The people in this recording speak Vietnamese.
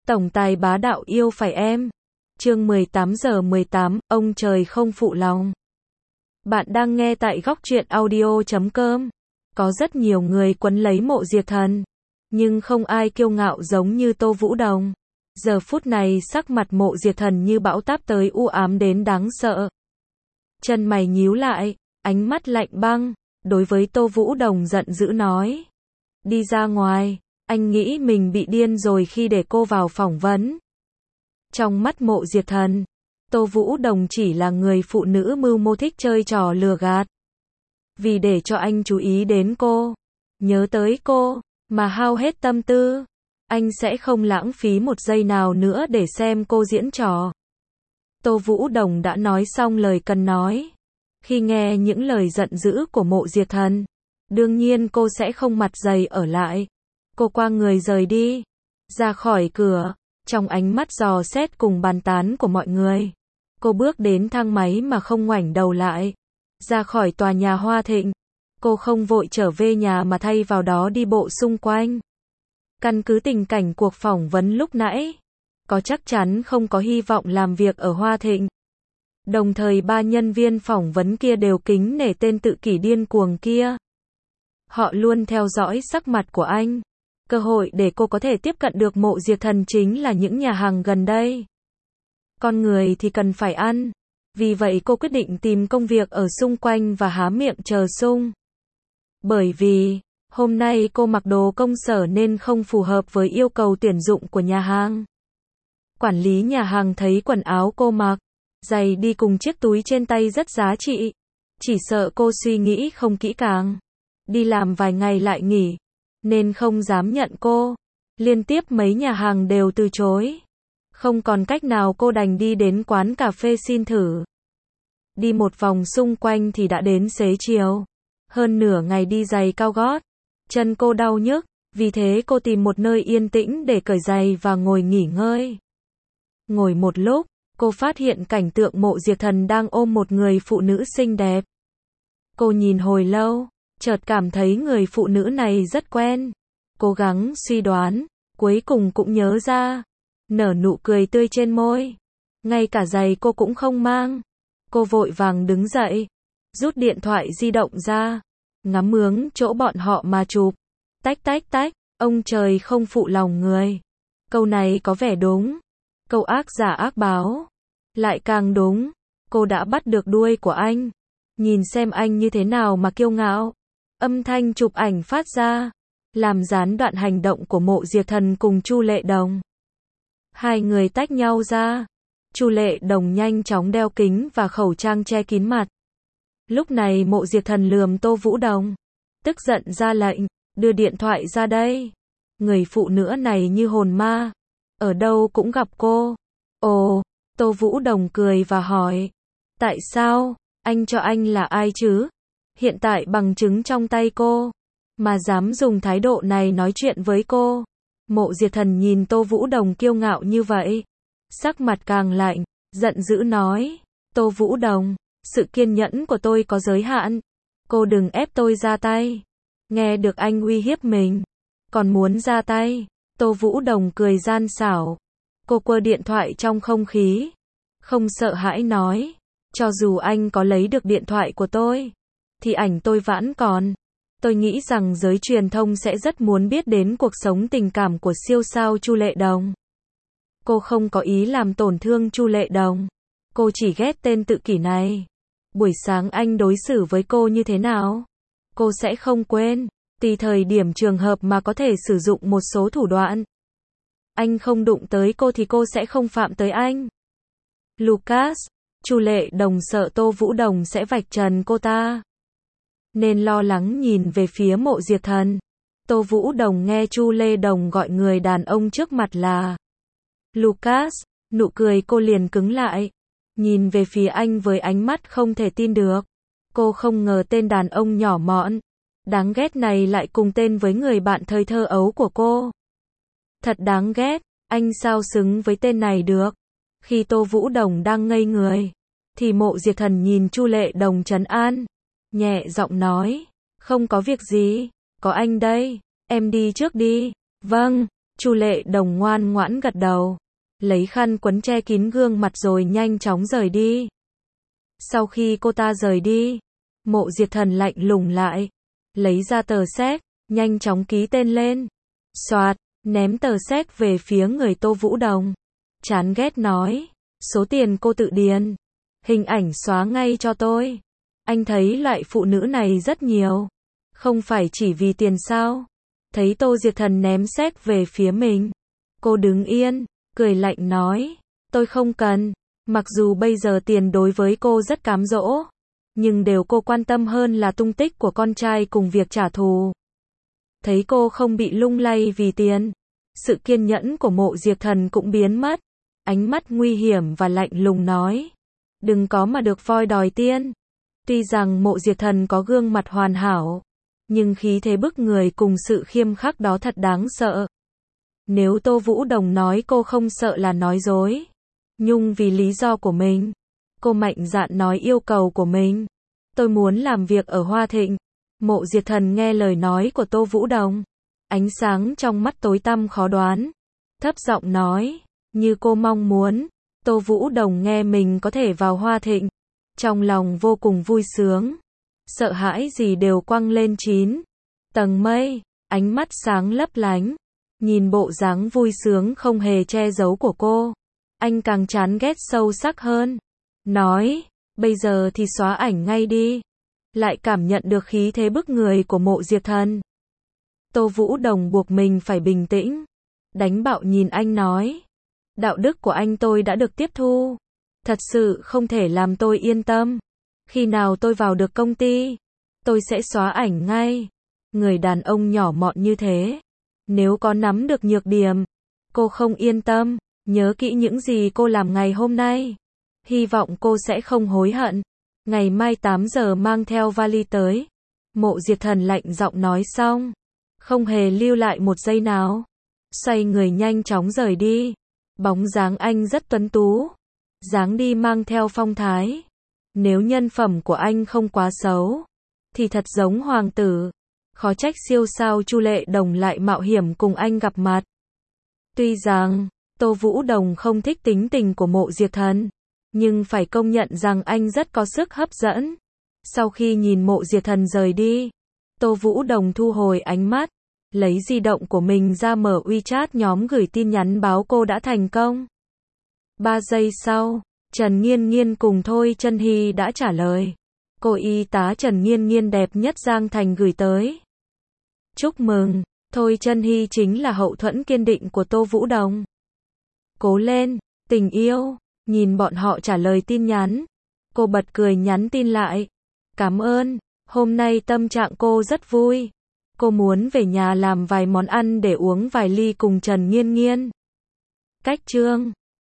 Tổng tài bá đạo yêu phải em. Chương 18:18, ông trời không phụ lòng. Bạn đang nghe tại góc truyện audio.com. Có rất nhiều người quấn lấy Mộ Diệp Thần, nhưng không ai kiêu ngạo giống như Tô Vũ Đồng. Giờ phút này sắc mặt Mộ Diệp Thần như bão táp tới, u ám đến đáng sợ. Chân mày nhíu lại, ánh mắt lạnh băng, đối với Tô Vũ Đồng giận dữ nói: đi ra ngoài. Anh nghĩ mình bị điên rồi khi để cô vào phỏng vấn. Trong mắt Mộ Diệp Thần, Tô Vũ Đồng chỉ là người phụ nữ mưu mô thích chơi trò lừa gạt. Vì để cho anh chú ý đến cô, nhớ tới cô, mà hao hết tâm tư, anh sẽ không lãng phí một giây nào nữa để xem cô diễn trò. Tô Vũ Đồng đã nói xong lời cần nói. Khi nghe những lời giận dữ của Mộ Diệp Thần, đương nhiên cô sẽ không mặt dày ở lại. Cô quay người rời đi, ra khỏi cửa, trong ánh mắt dò xét cùng bàn tán của mọi người. Cô bước đến thang máy mà không ngoảnh đầu lại, ra khỏi tòa nhà Hoa Thịnh. Cô không vội trở về nhà mà thay vào đó đi bộ xung quanh. Căn cứ tình cảnh cuộc phỏng vấn lúc nãy, có chắc chắn không có hy vọng làm việc ở Hoa Thịnh. Đồng thời ba nhân viên phỏng vấn kia đều kính nể tên tự kỷ điên cuồng kia. Họ luôn theo dõi sắc mặt của anh. Cơ hội để cô có thể tiếp cận được Mộ Diệp Thần chính là những nhà hàng gần đây. Con người thì cần phải ăn. Vì vậy cô quyết định tìm công việc ở xung quanh và há miệng chờ sung. Bởi vì, hôm nay cô mặc đồ công sở nên không phù hợp với yêu cầu tuyển dụng của nhà hàng. Quản lý nhà hàng thấy quần áo cô mặc, giày đi cùng chiếc túi trên tay rất giá trị. Chỉ sợ cô suy nghĩ không kỹ càng. Đi làm vài ngày lại nghỉ, nên không dám nhận cô. Liên tiếp mấy nhà hàng đều từ chối. Không còn cách nào cô đành đi đến quán cà phê xin thử. Đi một vòng xung quanh thì đã đến xế chiều. Hơn nửa ngày đi giày cao gót, chân cô đau nhức, vì thế cô tìm một nơi yên tĩnh để cởi giày và ngồi nghỉ ngơi. Ngồi một lúc, cô phát hiện cảnh tượng Mộ Diệp Thần đang ôm một người phụ nữ xinh đẹp. Cô nhìn hồi lâu, chợt cảm thấy người phụ nữ này rất quen. Cố gắng suy đoán, cuối cùng cũng nhớ ra. Nở nụ cười tươi trên môi. Ngay cả giày cô cũng không mang. Cô vội vàng đứng dậy, rút điện thoại di động ra, ngắm hướng chỗ bọn họ mà chụp. Tách tách tách, ông trời không phụ lòng người. Câu này có vẻ đúng. Câu ác giả ác báo lại càng đúng. Cô đã bắt được đuôi của anh. Nhìn xem anh như thế nào mà kiêu ngạo. Âm thanh chụp ảnh phát ra, làm gián đoạn hành động của Mộ Diệp Thần cùng Chu Lệ Đồng. Hai người tách nhau ra. Chu Lệ Đồng nhanh chóng đeo kính và khẩu trang che kín mặt. Lúc này Mộ Diệp Thần lườm Tô Vũ Đồng, tức giận ra lệnh, đưa điện thoại ra đây. Người phụ nữ này như hồn ma, ở đâu cũng gặp cô. Ồ, Tô Vũ Đồng cười và hỏi, tại sao, anh cho anh là ai chứ? Hiện tại bằng chứng trong tay cô, mà dám dùng thái độ này nói chuyện với cô. Mộ Diệp Thần nhìn Tô Vũ Đồng kiêu ngạo như vậy, sắc mặt càng lạnh, giận dữ nói, Tô Vũ Đồng, sự kiên nhẫn của tôi có giới hạn. Cô đừng ép tôi ra tay. Nghe được anh uy hiếp mình, còn muốn ra tay. Tô Vũ Đồng cười gian xảo. Cô quơ điện thoại trong không khí, không sợ hãi nói, cho dù anh có lấy được điện thoại của tôi, thì ảnh tôi vẫn còn. Tôi nghĩ rằng giới truyền thông sẽ rất muốn biết đến cuộc sống tình cảm của siêu sao Chu Lệ Đồng. Cô không có ý làm tổn thương Chu Lệ Đồng. Cô chỉ ghét tên tự kỷ này. Buổi sáng anh đối xử với cô như thế nào? Cô sẽ không quên. Tùy thời điểm trường hợp mà có thể sử dụng một số thủ đoạn. Anh không đụng tới cô thì cô sẽ không phạm tới anh. Lucas, Chu Lệ Đồng sợ Tô Vũ Đồng sẽ vạch trần cô ta, nên lo lắng nhìn về phía Mộ Diệp Thần. Tô Vũ Đồng nghe Chu Lệ Đồng gọi người đàn ông trước mặt là Lucas, nụ cười cô liền cứng lại, nhìn về phía anh với ánh mắt không thể tin được. Cô không ngờ tên đàn ông nhỏ mọn, đáng ghét này lại cùng tên với người bạn thời thơ ấu của cô. Thật đáng ghét, anh sao xứng với tên này được. Khi Tô Vũ Đồng đang ngây người, thì Mộ Diệp Thần nhìn Chu Lệ Đồng trấn an, nhẹ giọng nói, không có việc gì, có anh đây, em đi trước đi. Vâng, Chu Lệ Đồng ngoan ngoãn gật đầu, lấy khăn quấn che kín gương mặt rồi nhanh chóng rời đi. Sau khi cô ta rời đi, Mộ Diệp Thần lạnh lùng lại, lấy ra tờ séc, nhanh chóng ký tên lên. Soạt, ném tờ séc về phía người Tô Vũ Đồng. Chán ghét nói, số tiền cô tự điền, hình ảnh xóa ngay cho tôi. Anh thấy loại phụ nữ này rất nhiều, không phải chỉ vì tiền sao? Thấy Tô Diệp Thần ném séc về phía mình, cô đứng yên, cười lạnh nói, tôi không cần. Mặc dù bây giờ tiền đối với cô rất cám dỗ, nhưng điều cô quan tâm hơn là tung tích của con trai cùng việc trả thù. Thấy cô không bị lung lay vì tiền, sự kiên nhẫn của Mộ Diệp Thần cũng biến mất. Ánh mắt nguy hiểm và lạnh lùng nói, đừng có mà được voi đòi tiên. Tuy rằng Mộ Diệp Thần có gương mặt hoàn hảo, nhưng khí thế bức người cùng sự khiêm khắc đó thật đáng sợ. Nếu Tô Vũ Đồng nói cô không sợ là nói dối. Nhưng vì lý do của mình, cô mạnh dạn nói yêu cầu của mình. Tôi muốn làm việc ở Hoa Thịnh. Mộ Diệp Thần nghe lời nói của Tô Vũ Đồng, ánh sáng trong mắt tối tăm khó đoán, thấp giọng nói, như cô mong muốn. Tô Vũ Đồng nghe mình có thể vào Hoa Thịnh, trong lòng vô cùng vui sướng, sợ hãi gì đều quăng lên 9 tầng mây, ánh mắt sáng lấp lánh, nhìn bộ dáng vui sướng không hề che giấu của cô, anh càng chán ghét sâu sắc hơn, nói, bây giờ thì xóa ảnh ngay đi. Lại cảm nhận được khí thế bức người của Mộ Diệp Thần. Tô Vũ Đồng buộc mình phải bình tĩnh, đánh bạo nhìn anh nói, đạo đức của anh tôi đã được tiếp thu, thật sự không thể làm tôi yên tâm. Khi nào tôi vào được công ty, tôi sẽ xóa ảnh ngay. Người đàn ông nhỏ mọn như thế, nếu có nắm được nhược điểm, cô không yên tâm. Nhớ kỹ những gì cô làm ngày hôm nay, hy vọng cô sẽ không hối hận. Ngày mai 8 giờ mang theo vali tới. Mộ Diệp Thần lạnh giọng nói xong, không hề lưu lại một giây nào, xoay người nhanh chóng rời đi. Bóng dáng anh rất tuấn tú, dáng đi mang theo phong thái. Nếu nhân phẩm của anh không quá xấu, thì thật giống hoàng tử. Khó trách siêu sao Chu Lệ Đồng lại mạo hiểm cùng anh gặp mặt. Tuy rằng Tô Vũ Đồng không thích tính tình của Mộ Diệp Thần, nhưng phải công nhận rằng anh rất có sức hấp dẫn. Sau khi nhìn Mộ Diệp Thần rời đi, Tô Vũ Đồng thu hồi ánh mắt, lấy di động của mình ra mở WeChat nhóm gửi tin nhắn báo cô đã thành công. 3 giây sau, Trần Nghiên Nghiên cùng Thôi Chân Hy đã trả lời. Cô y tá Trần Nghiên Nghiên đẹp nhất Giang Thành gửi tới. Chúc mừng, Thôi Chân Hy chính là hậu thuẫn kiên định của Tô Vũ Đồng. Cố lên, tình yêu. Nhìn bọn họ trả lời tin nhắn, cô bật cười nhắn tin lại. Cảm ơn, hôm nay tâm trạng cô rất vui. Cô muốn về nhà làm vài món ăn để uống vài ly cùng Trần Nghiên Nghiên. Cách chương